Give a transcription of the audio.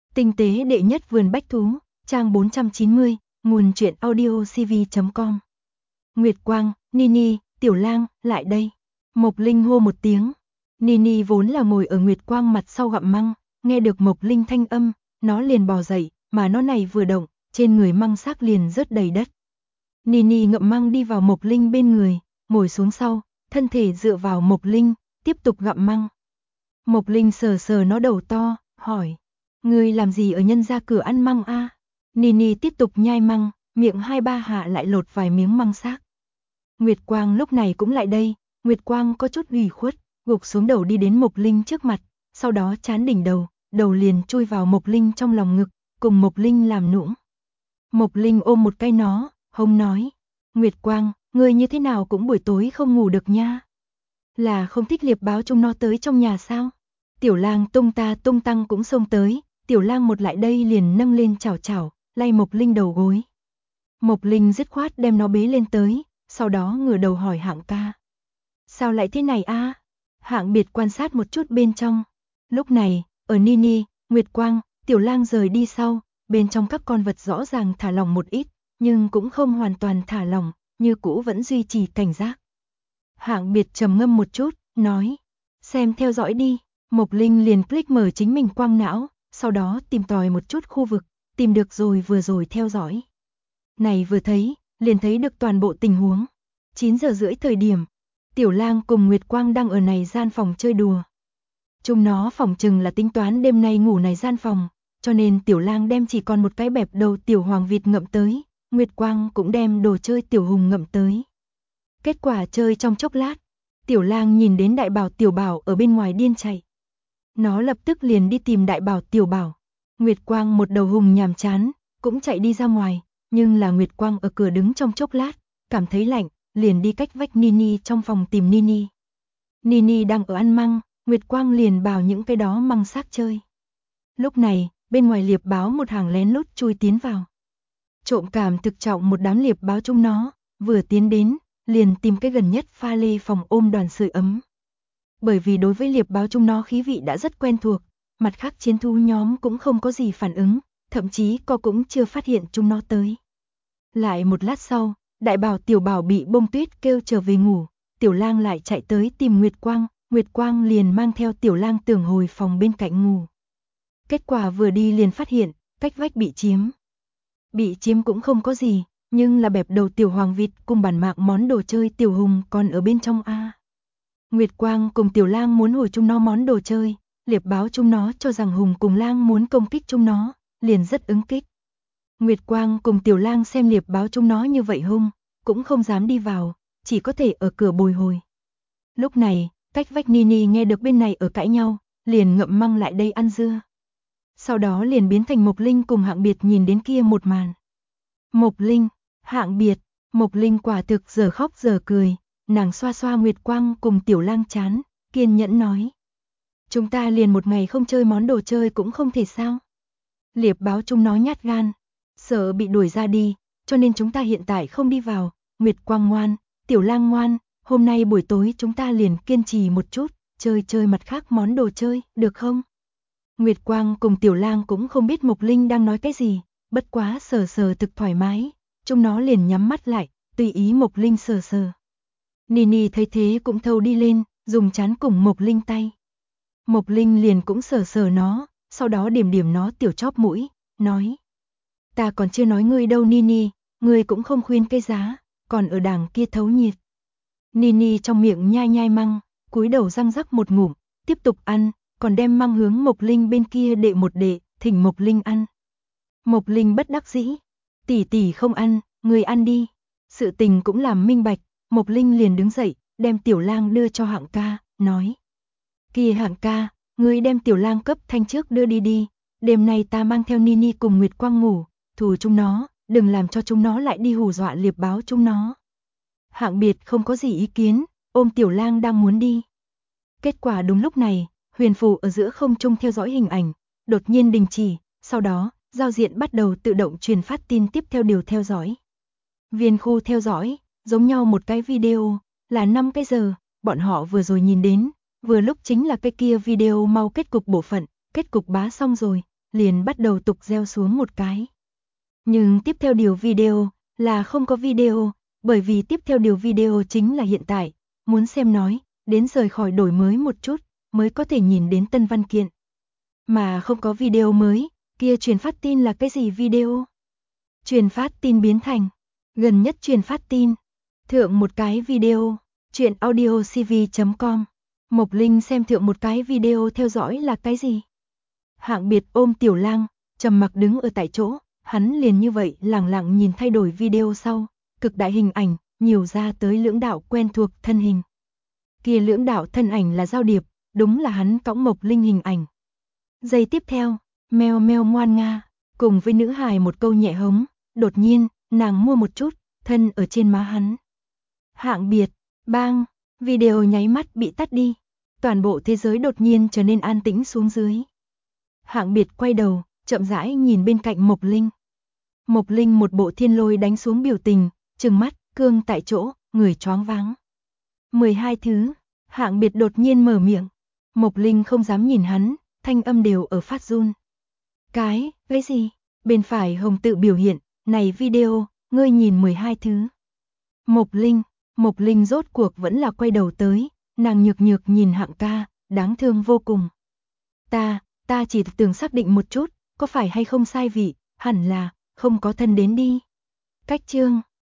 Tinh tế đệ nhất vườn bách thú, trang 490, nguồn truyện audio cv.com. Nguyệt Quang, Nini, Tiểu Lang, lại đây. Mộc Linh hô một tiếng. Nini vốn là ngồi ở Nguyệt Quang mặt sau gặm măng, nghe được Mộc Linh thanh âm, nó liền bò dậy, mà nó này vừa động, trên người măng xác liền rớt đầy đất. Nini ngậm măng đi vào Mộc Linh bên người, ngồi xuống sau, thân thể dựa vào Mộc Linh, tiếp tục gặm măng. Mộc Linh sờ sờ nó đầu to, hỏi: "Ngươi làm gì ở nhân gia cửa ăn măng a?" Nini tiếp tục nhai măng, miệng 2-3 hạ lại lột vài miếng măng xác. Nguyệt Quang lúc này cũng lại đây, Nguyệt Quang có chút ủy khuất, gục xuống đầu đi đến Mộc Linh trước mặt, sau đó chán đỉnh đầu, đầu liền chui vào Mộc Linh trong lòng ngực, cùng Mộc Linh làm nũng. Mộc Linh ôm một cái nó, hông nói: "Nguyệt Quang, ngươi như thế nào cũng buổi tối không ngủ được nha. Là không thích liệp báo chúng nó tới trong nhà sao?" Tiểu Lang tung ta tung tăng cũng xông tới, Tiểu Lang một lại đây liền nâng lên chảo chảo, lay Mộc Linh đầu gối. Mộc Linh dứt khoát đem nó bế lên tới, sau đó ngửa đầu hỏi Hạng ca: "Sao lại thế này a?" Hạng Biệt quan sát một chút bên trong. Lúc này, ở Nini, Nguyệt Quang, Tiểu Lang rời đi sau, bên trong các con vật rõ ràng thả lỏng một ít, nhưng cũng không hoàn toàn thả lỏng, như cũ vẫn duy trì cảnh giác. Hạng Biệt trầm ngâm một chút, nói: "Xem theo dõi đi." Mộc Linh liền click mở chính mình quang não, sau đó tìm tòi một chút khu vực, tìm được rồi vừa rồi theo dõi. Này vừa thấy, liền thấy được toàn bộ tình huống. 9 giờ rưỡi thời điểm, Tiểu Lang cùng Nguyệt Quang đang ở này gian phòng chơi đùa. Chúng nó phỏng chừng là tính toán đêm nay ngủ này gian phòng, cho nên Tiểu Lang đem chỉ còn một cái bẹp đầu tiểu hoàng vịt ngậm tới, Nguyệt Quang cũng đem đồ chơi tiểu hùng ngậm tới. Kết quả chơi trong chốc lát, Tiểu Lang nhìn đến Đại Bảo Tiểu Bảo ở bên ngoài điên chạy. Nó lập tức liền đi tìm Đại Bảo Tiểu Bảo. Nguyệt Quang một đầu hùng nhàm chán, cũng chạy đi ra ngoài, nhưng là Nguyệt Quang ở cửa đứng trong chốc lát, cảm thấy lạnh, liền đi cách vách Nini trong phòng tìm Nini. Nini đang ở ăn măng, Nguyệt Quang liền bảo những cái đó măng xác chơi. Lúc này, bên ngoài liệp báo một hàng lén lút chui tiến vào. Trộm cảm thực trọng một đám liệp báo chúng nó, vừa tiến đến, liền tìm cái gần nhất pha lê phòng ôm đoàn sưởi ấm. Bởi vì đối với liệp báo chúng nó khí vị đã rất quen thuộc, mặt khác chiến thú nhóm cũng không có gì phản ứng, thậm chí co cũng chưa phát hiện chúng nó tới. Lại một lát sau, Đại Bảo Tiểu Bảo bị Bông Tuyết kêu trở về ngủ, Tiểu Lang lại chạy tới tìm Nguyệt Quang liền mang theo Tiểu Lang tưởng hồi phòng bên cạnh ngủ. Kết quả vừa đi liền phát hiện, cách vách bị chiếm. Bị chiếm cũng không có gì, nhưng là bẹp đầu tiểu hoàng vịt cùng bản mạng món đồ chơi tiểu hùng còn ở bên trong a. Nguyệt Quang cùng Tiểu Lang muốn hồi chúng nó món đồ chơi, liệp báo chúng nó cho rằng hùng cùng lang muốn công kích chúng nó, liền rất ứng kích. Nguyệt Quang cùng Tiểu Lang xem liệp báo chúng nó như vậy hung, cũng không dám đi vào, chỉ có thể ở cửa bồi hồi. Lúc này, cách vách Nini nghe được bên này ở cãi nhau, liền ngậm măng lại đây ăn dưa. Sau đó liền biến thành Mộc Linh cùng Hạng Biệt nhìn đến kia một màn. Mộc Linh, Hạng Biệt, Mộc Linh quả thực giờ khóc giờ cười, nàng xoa xoa Nguyệt Quang cùng Tiểu Lang chán, kiên nhẫn nói: "Chúng ta liền một ngày không chơi món đồ chơi cũng không thể sao?" Liệp báo chúng nó nhát gan, sợ bị đuổi ra đi, cho nên chúng ta hiện tại không đi vào. Nguyệt Quang ngoan, Tiểu Lang ngoan, hôm nay buổi tối chúng ta liền kiên trì một chút, chơi mặt khác món đồ chơi, được không? Nguyệt Quang cùng Tiểu Lang cũng không biết Mộc Linh đang nói cái gì, bất quá sờ sờ thực thoải mái, chúng nó liền nhắm mắt lại, tùy ý Mộc Linh sờ sờ. Nini thấy thế cũng thâu đi lên, dùng chán cùng Mộc Linh tay. Mộc Linh liền cũng sờ sờ nó, sau đó điểm điểm nó tiểu chóp mũi, nói: "Ta còn chưa nói ngươi đâu Nini, ngươi cũng không khuyên cái giá, còn ở đàng kia thấu nhiệt." Nini trong miệng nhai nhai măng, cúi đầu răng rắc một ngụm, tiếp tục ăn, còn đem măng hướng Mộc Linh bên kia đệ một đệ, thỉnh Mộc Linh ăn. Mộc Linh bất đắc dĩ: "Tỷ tỷ không ăn, ngươi ăn đi." Sự tình cũng làm minh bạch, Mộc Linh liền đứng dậy, đem Tiểu Lang đưa cho Hạng ca, nói: "Kìa Hạng ca, ngươi đem Tiểu Lang cấp thanh trước đưa đi đi, đêm nay ta mang theo Nini cùng Nguyệt Quang ngủ, thù chúng nó, đừng làm cho chúng nó lại đi hù dọa liệp báo chúng nó." Hạng Biệt không có gì ý kiến, ôm Tiểu Lang đang muốn đi. Kết quả đúng lúc này, huyền phù ở giữa không trung theo dõi hình ảnh, đột nhiên đình chỉ, sau đó, giao diện bắt đầu tự động truyền phát tin tiếp theo điều theo dõi. Viên khu theo dõi, giống nhau một cái video, là 5 cái giờ, bọn họ vừa rồi nhìn đến, vừa lúc chính là cái kia video mau kết cục bộ phận, kết cục bá xong rồi, liền bắt đầu tục gieo xuống một cái. Nhưng tiếp theo điều video là không có video, bởi vì tiếp theo điều video chính là hiện tại, muốn xem nói, đến rời khỏi đổi mới một chút, mới có thể nhìn đến tân văn kiện. Mà không có video mới, kia truyền phát tin là cái gì video? Truyền phát tin biến thành, gần nhất truyền phát tin, thượng một cái video, chuyện audiocv.com, Mộc Linh xem thượng một cái video theo dõi là cái gì? Hạng Biệt ôm Tiểu Lang, trầm mặc đứng ở tại chỗ, hắn liền như vậy lẳng lặng nhìn thay đổi video sau, cực đại hình ảnh, nhiều ra tới lưỡng đạo quen thuộc thân hình. Kia lưỡng đạo thân ảnh là Giao Điệp, đúng là hắn cõng Mộc Linh hình ảnh. Giây tiếp theo, meo meo ngoan nga, cùng với nữ hài một câu nhẹ hống, đột nhiên, nàng mua một chút, thân ở trên má hắn. Hạng Biệt, bang, video nháy mắt bị tắt đi, toàn bộ thế giới đột nhiên trở nên an tĩnh xuống dưới. Hạng Biệt quay đầu, chậm rãi nhìn bên cạnh Mộc Linh. Mộc Linh một bộ thiên lôi đánh xuống biểu tình, trừng mắt, cương tại chỗ, người choáng váng. 12 thứ, Hạng Biệt đột nhiên mở miệng. Mộc Linh không dám nhìn hắn, thanh âm đều ở phát run. Cái gì? Bên phải hồng tự biểu hiện, này video, ngươi nhìn 12 thứ. Mộc Linh rốt cuộc vẫn là quay đầu tới, nàng nhược nhược nhìn Hạng ca, đáng thương vô cùng. Ta chỉ tưởng xác định một chút, có phải hay không sai vị, hẳn là, không có thân đến đi. Cách chương